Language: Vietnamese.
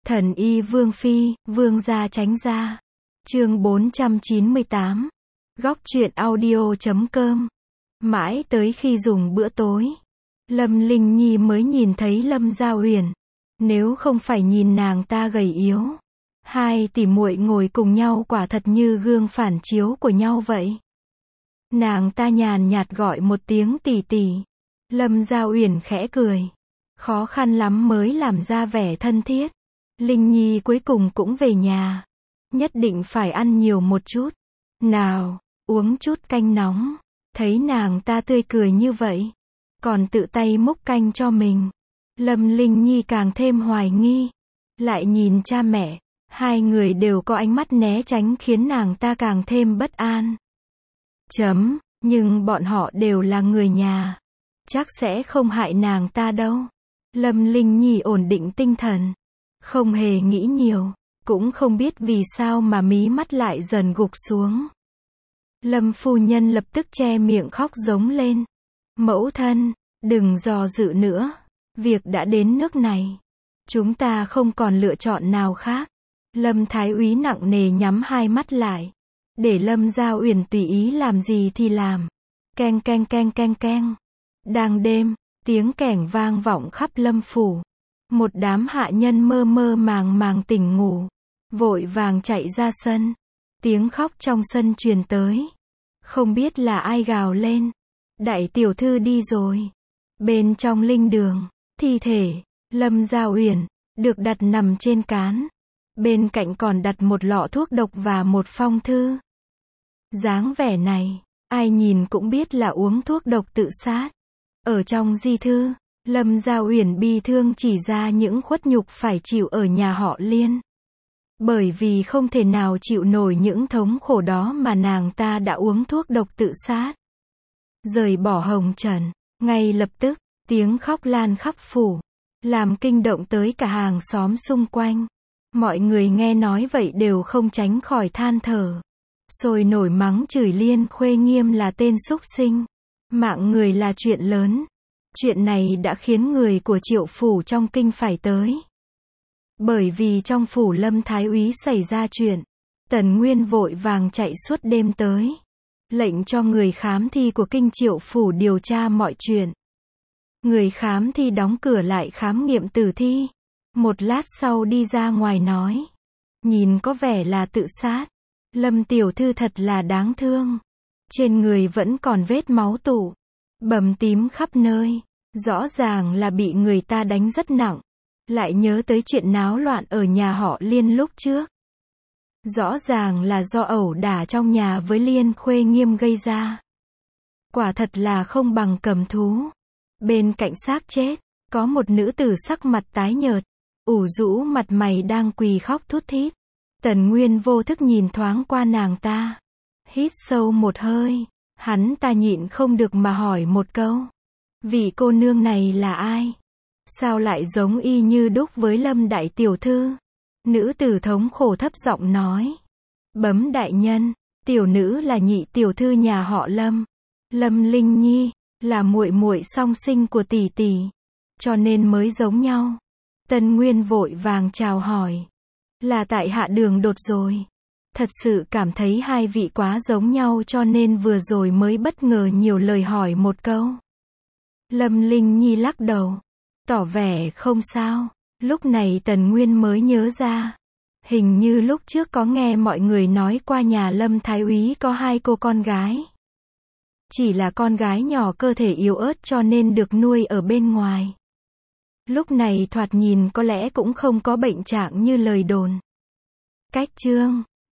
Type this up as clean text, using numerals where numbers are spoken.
Thần y Vương Phi, Vương gia tránh ra. Chương 498. Góc truyện audio.com. Mãi tới khi dùng bữa tối, Lâm Linh Nhi mới nhìn thấy Lâm Gia Uyển. Nếu không phải nhìn nàng ta gầy yếu, hai tỷ muội ngồi cùng nhau quả thật như gương phản chiếu của nhau vậy. Nàng ta nhàn nhạt gọi một tiếng tỷ tỷ. Lâm Gia Uyển khẽ cười. Khó khăn lắm mới làm ra vẻ thân thiết. Linh Nhi cuối cùng cũng về nhà. Nhất định phải ăn nhiều một chút. Nào, uống chút canh nóng. Thấy nàng ta tươi cười như vậy, còn tự tay múc canh cho mình. Lâm Linh Nhi càng thêm hoài nghi. Lại nhìn cha mẹ, hai người đều có ánh mắt né tránh khiến nàng ta càng thêm bất an. Nhưng bọn họ đều là người nhà. Chắc sẽ không hại nàng ta đâu. Lâm Linh Nhi ổn định tinh thần. Không hề nghĩ nhiều. Cũng không biết vì sao mà mí mắt lại dần gục xuống. Lâm phu nhân lập tức che miệng khóc giống lên. Mẫu thân, đừng dò dự nữa. Việc đã đến nước này. Chúng ta không còn lựa chọn nào khác. Lâm Thái Úy nặng nề nhắm hai mắt lại. Để Lâm Gia Uyển tùy ý làm gì thì làm. Keng keng keng keng keng. Đang đêm, tiếng kẻng vang vọng khắp Lâm phủ. Một đám hạ nhân mơ mơ màng màng tỉnh ngủ, vội vàng chạy ra sân. Tiếng khóc trong sân truyền tới. Không biết là ai gào lên. Đại tiểu thư đi rồi. Bên trong linh đường, thi thể Lâm Gia Uyển được đặt nằm trên cán. Bên cạnh còn đặt một lọ thuốc độc và một phong thư. Dáng vẻ này, ai nhìn cũng biết là uống thuốc độc tự sát. Ở trong di thư, Lâm Gia Uyển bi thương chỉ ra những khuất nhục phải chịu ở nhà họ Liên. Bởi vì không thể nào chịu nổi những thống khổ đó mà nàng ta đã uống thuốc độc tự sát. Rời bỏ hồng trần, ngay lập tức, tiếng khóc lan khắp phủ, làm kinh động tới cả hàng xóm xung quanh. Mọi người nghe nói vậy đều không tránh khỏi than thở. Sôi nổi mắng chửi Liên Khuê Nghiêm là tên súc sinh. Mạng người là chuyện lớn. Chuyện này đã khiến người của Triệu phủ trong kinh phải tới. Bởi vì trong phủ Lâm Thái Úy xảy ra chuyện, Tần Nguyên vội vàng chạy suốt đêm tới. Lệnh cho người khám thi của kinh Triệu phủ điều tra mọi chuyện. Người khám thi đóng cửa lại khám nghiệm tử thi. Một lát sau đi ra ngoài nói. Nhìn có vẻ là tự sát. Lâm tiểu thư thật là đáng thương. Trên người vẫn còn vết máu tụ, bầm tím khắp nơi. Rõ ràng là bị người ta đánh rất nặng. Lại nhớ tới chuyện náo loạn ở nhà họ Liên lúc trước. Rõ ràng là do ẩu đả trong nhà với Liên Khuê Nghiêm gây ra. Quả thật là không bằng cầm thú. Bên cạnh xác chết, có một nữ tử sắc mặt tái nhợt, ủ rũ mặt mày đang quỳ khóc thút thít. Tần Nguyên vô thức nhìn thoáng qua nàng ta. Hít sâu một hơi, hắn ta nhịn không được mà hỏi một câu. Vị cô nương này là ai? Sao lại giống y như đúc với Lâm đại tiểu thư? Nữ tử thống khổ thấp giọng nói. Bấm đại nhân, tiểu nữ là nhị tiểu thư nhà họ Lâm. Lâm Linh Nhi, là muội muội song sinh của tỷ tỷ. Cho nên mới giống nhau. Tần Nguyên vội vàng chào hỏi. Là tại hạ đường đột rồi. Thật sự cảm thấy hai vị quá giống nhau cho nên vừa rồi mới bất ngờ nhiều lời hỏi một câu. Lâm Linh Nhi lắc đầu, tỏ vẻ không sao. Lúc này Tần Nguyên mới nhớ ra. Hình như lúc trước có nghe mọi người nói qua nhà Lâm Thái Úy có hai cô con gái. Chỉ là con gái nhỏ cơ thể yếu ớt cho nên được nuôi ở bên ngoài. Lúc này thoạt nhìn có lẽ cũng không có bệnh trạng như lời đồn. Cách chương